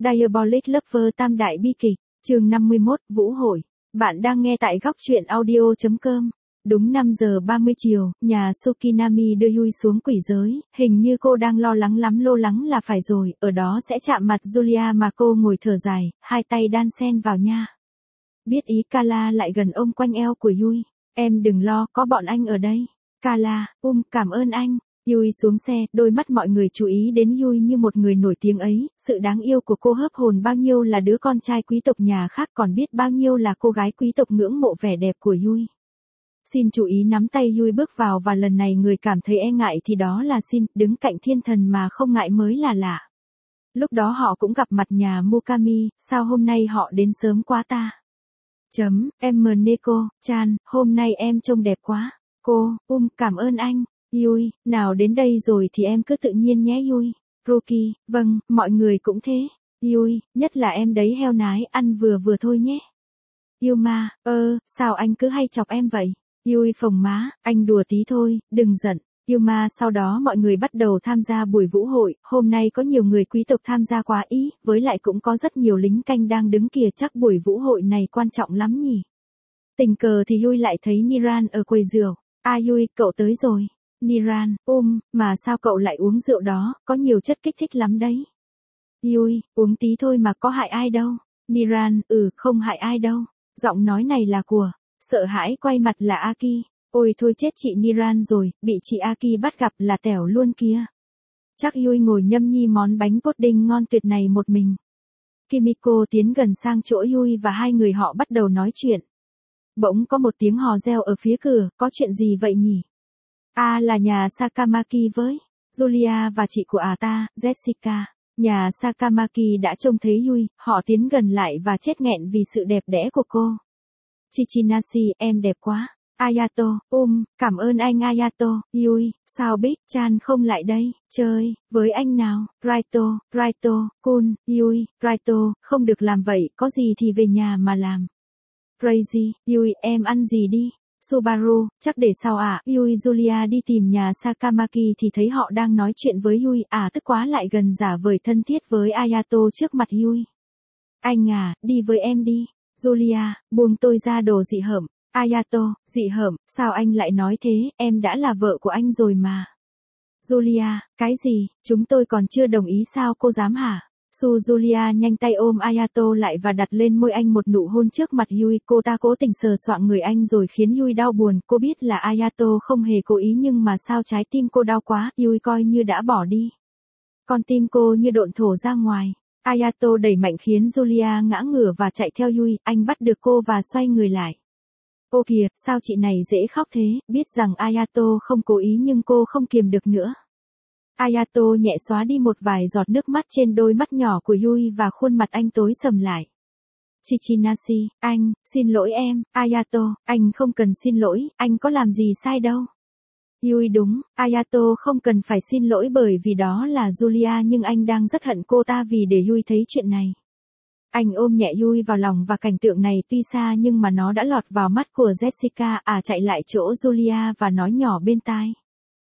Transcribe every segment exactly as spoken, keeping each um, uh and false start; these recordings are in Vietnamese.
Diabolic Lover tam đại bi kịch, chương năm mươi mốt, Vũ hội. Bạn đang nghe tại góc truyện audio chấm com. Đúng năm giờ ba mươi chiều, nhà Tsukinami đưa Yui xuống quỷ giới, hình như cô đang lo lắng lắm lo lắng là phải rồi, ở đó sẽ chạm mặt Julia mà cô ngồi thở dài, hai tay đan xen vào nha. Biết ý Kala lại gần ôm quanh eo của Yui, em đừng lo, có bọn anh ở đây. Kala, um, cảm ơn anh. Yui xuống xe, đôi mắt mọi người chú ý đến Yui như một người nổi tiếng ấy, sự đáng yêu của cô hấp hồn bao nhiêu là đứa con trai quý tộc nhà khác còn biết bao nhiêu là cô gái quý tộc ngưỡng mộ vẻ đẹp của Yui. Xin chú ý nắm tay Yui bước vào và lần này người cảm thấy e ngại thì đó là Shin, đứng cạnh thiên thần mà không ngại mới là lạ. Lúc đó họ cũng gặp mặt nhà Mukami, sao hôm nay họ đến sớm quá ta? Chấm, em Neko, Chan, hôm nay em trông đẹp quá. Cô, um, cảm ơn anh. Yui, nào đến đây rồi thì em cứ tự nhiên nhé Yui. Ruki, vâng, mọi người cũng thế. Yui, nhất là em đấy heo nái, ăn vừa vừa thôi nhé. Yuma, ơ, sao anh cứ hay chọc em vậy? Yui phồng má, anh đùa tí thôi, đừng giận. Yuma sau đó mọi người bắt đầu tham gia buổi vũ hội, hôm nay có nhiều người quý tộc tham gia quá ý, với lại cũng có rất nhiều lính canh đang đứng kìa, chắc buổi vũ hội này quan trọng lắm nhỉ. Tình cờ thì Yui lại thấy Niran ở quầy rượu. À Yui, cậu tới rồi. Niran, um, mà sao cậu lại uống rượu đó, có nhiều chất kích thích lắm đấy. Yui, uống tí thôi mà có hại ai đâu. Niran, ừ, không hại ai đâu. Giọng nói này là của, sợ hãi quay mặt là Aki. Ôi thôi chết chị Niran rồi, bị chị Aki bắt gặp là tẻo luôn kia. Chắc Yui ngồi nhâm nhi món bánh pudding ngon tuyệt này một mình. Kimiko tiến gần sang chỗ Yui và hai người họ bắt đầu nói chuyện. Bỗng có một tiếng hò reo ở phía cửa, có chuyện gì vậy nhỉ? À là nhà Sakamaki với Julia và chị của à ta, Jessica. Nhà Sakamaki đã trông thấy Yui, họ tiến gần lại và chết nghẹn vì sự đẹp đẽ của cô. Chichinashi, em đẹp quá. Ayato, um, cảm ơn anh Ayato. Yui, sao Big Chan không lại đây, chơi, với anh nào? Raito, Raito, Kun, Yui, Raito, không được làm vậy, có gì thì về nhà mà làm. Crazy, Yui, em ăn gì đi? Subaru, chắc để sau à? Yui Julia đi tìm nhà Sakamaki thì thấy họ đang nói chuyện với Yui, à tức quá lại gần giả vời thân thiết với Ayato trước mặt Yui. Anh à, đi với em đi. Julia, buông tôi ra đồ dị hợm. Ayato, dị hợm, sao anh lại nói thế, em đã là vợ của anh rồi mà. Julia, cái gì, chúng tôi còn chưa đồng ý sao cô dám hả? Su Julia nhanh tay ôm Ayato lại và đặt lên môi anh một nụ hôn trước mặt Yui, cô ta cố tình sờ soạng người anh rồi khiến Yui đau buồn, cô biết là Ayato không hề cố ý nhưng mà sao trái tim cô đau quá, Yui coi như đã bỏ đi. Con tim cô như độn thổ ra ngoài. Ayato đẩy mạnh khiến Julia ngã ngửa và chạy theo Yui, anh bắt được cô và xoay người lại. Ô kìa, sao chị này dễ khóc thế, biết rằng Ayato không cố ý nhưng cô không kiềm được nữa. Ayato nhẹ xóa đi một vài giọt nước mắt trên đôi mắt nhỏ của Yui và khuôn mặt anh tối sầm lại. Chichinashi, anh, xin lỗi em, Ayato, anh không cần xin lỗi, anh có làm gì sai đâu. Yui đúng, Ayato không cần phải xin lỗi bởi vì đó là Julia nhưng anh đang rất hận cô ta vì để Yui thấy chuyện này. Anh ôm nhẹ Yui vào lòng và cảnh tượng này tuy xa nhưng mà nó đã lọt vào mắt của Jessica, à chạy lại chỗ Julia và nói nhỏ bên tai.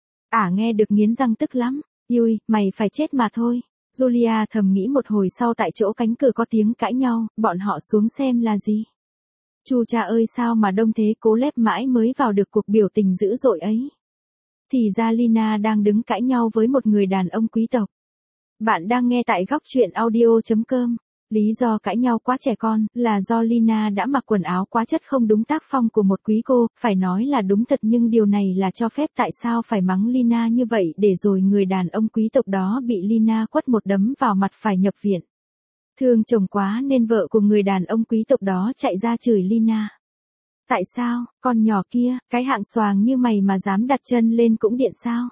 À nghe được nghiến răng tức lắm. Yui, mày phải chết mà thôi. Julia thầm nghĩ một hồi sau tại chỗ cánh cửa có tiếng cãi nhau, bọn họ xuống xem là gì. Chu cha ơi sao mà đông thế, cố lép mãi mới vào được cuộc biểu tình dữ dội ấy. Thì ra Lina đang đứng cãi nhau với một người đàn ông quý tộc. Bạn đang nghe tại góc truyện audio chấm com. Lý do cãi nhau quá trẻ con là do Lina đã mặc quần áo quá chất không đúng tác phong của một quý cô, phải nói là đúng thật nhưng điều này là cho phép tại sao phải mắng Lina như vậy để rồi người đàn ông quý tộc đó bị Lina quất một đấm vào mặt phải nhập viện. Thương chồng quá nên vợ của người đàn ông quý tộc đó chạy ra chửi Lina. Tại sao, con nhỏ kia, cái hạng xoàng như mày mà dám đặt chân lên cũng điện sao?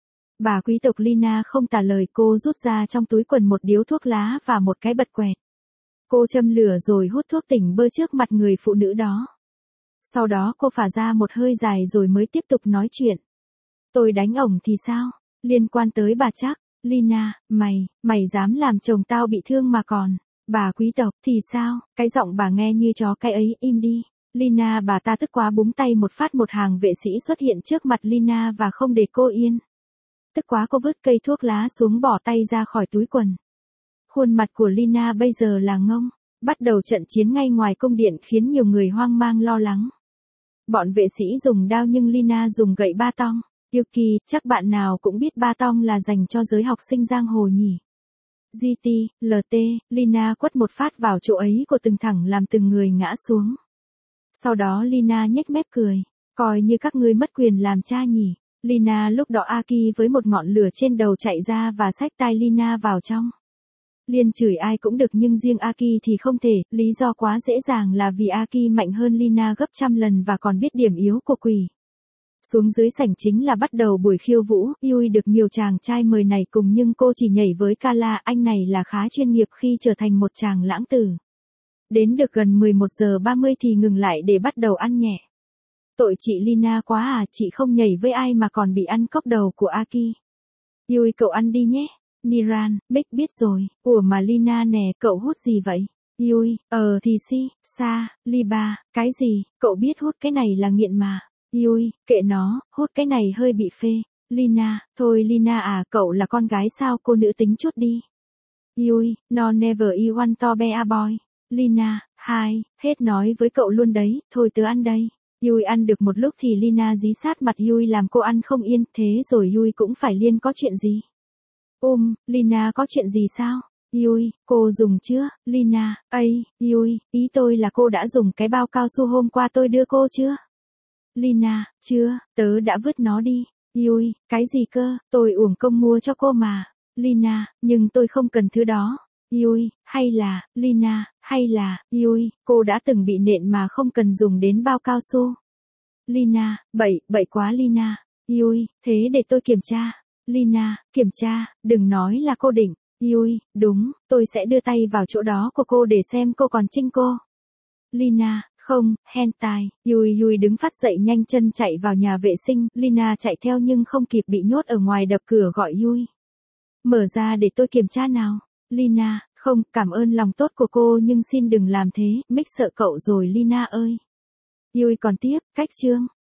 Bà quý tộc Lina không trả lời, cô rút ra trong túi quần một điếu thuốc lá và một cái bật quẹt. Cô châm lửa rồi hút thuốc tỉnh bơ trước mặt người phụ nữ đó. Sau đó cô phả ra một hơi dài rồi mới tiếp tục nói chuyện. Tôi đánh ổng thì sao? Liên quan tới bà chắc. Lina, mày, mày dám làm chồng tao bị thương mà còn. Bà quý tộc thì sao? Cái giọng bà nghe như chó cái ấy, im đi. Lina bà ta tức quá búng tay một phát, một hàng vệ sĩ xuất hiện trước mặt Lina và không để cô yên. Tức quá cô vứt cây thuốc lá xuống bỏ tay ra khỏi túi quần. Khuôn mặt của Lina bây giờ là ngông. Bắt đầu trận chiến ngay ngoài cung điện khiến nhiều người hoang mang lo lắng. Bọn vệ sĩ dùng đao nhưng Lina dùng gậy ba tong. Yuki, chắc bạn nào cũng biết ba tong là dành cho giới học sinh giang hồ nhỉ. giê tê, lờ tê, Lina quất một phát vào chỗ ấy của từng thẳng làm từng người ngã xuống. Sau đó Lina nhếch mép cười. Coi như các ngươi mất quyền làm cha nhỉ. Lina lúc đó Aki với một ngọn lửa trên đầu chạy ra và xách tai Lina vào trong. Liên chửi ai cũng được nhưng riêng Aki thì không thể, lý do quá dễ dàng là vì Aki mạnh hơn Lina gấp trăm lần và còn biết điểm yếu của quỷ. Xuống dưới sảnh chính là bắt đầu buổi khiêu vũ, Yui được nhiều chàng trai mời này cùng nhưng cô chỉ nhảy với Kala, anh này là khá chuyên nghiệp khi trở thành một chàng lãng tử. Đến được gần mười một giờ ba mươi thì ngừng lại để bắt đầu ăn nhẹ. Tội chị Lina quá à, chị không nhảy với ai mà còn bị ăn cốc đầu của Aki. Yui cậu ăn đi nhé. Niran, Mick biết rồi, ủa mà Lina nè, cậu hút gì vậy? Yui, ờ thì si, sa, Liba, cái gì, cậu biết hút cái này là nghiện mà. Yui, kệ nó, hút cái này hơi bị phê. Lina, thôi Lina à, cậu là con gái sao, cô nữ tính chút đi. Yui, no never you want to be a boy. Lina, hai, hết nói với cậu luôn đấy, thôi tớ ăn đây. Yui ăn được một lúc thì Lina dí sát mặt Yui làm cô ăn không yên, thế rồi Yui cũng phải liên có chuyện gì? Ôm, Lina có chuyện gì sao? Yui, cô dùng chưa? Lina, ây, Yui, ý tôi là cô đã dùng cái bao cao su hôm qua tôi đưa cô chưa? Lina, chưa, tớ đã vứt nó đi. Yui, cái gì cơ, tôi uổng công mua cho cô mà. Lina, nhưng tôi không cần thứ đó. Yui, hay là, Lina, hay là, Yui, cô đã từng bị nện mà không cần dùng đến bao cao su. Lina, bậy, bậy quá Lina. Yui, thế để tôi kiểm tra. Lina, kiểm tra, đừng nói là cô định. Yui, đúng, tôi sẽ đưa tay vào chỗ đó của cô để xem cô còn trinh cô. Lina, không, hentai. Yui Yui đứng phát dậy nhanh chân chạy vào nhà vệ sinh, Lina chạy theo nhưng không kịp bị nhốt ở ngoài đập cửa gọi Yui. Mở ra để tôi kiểm tra nào. Lina, không, cảm ơn lòng tốt của cô nhưng xin đừng làm thế, Mick sợ cậu rồi Lina ơi. Yui còn tiếp, cách chương.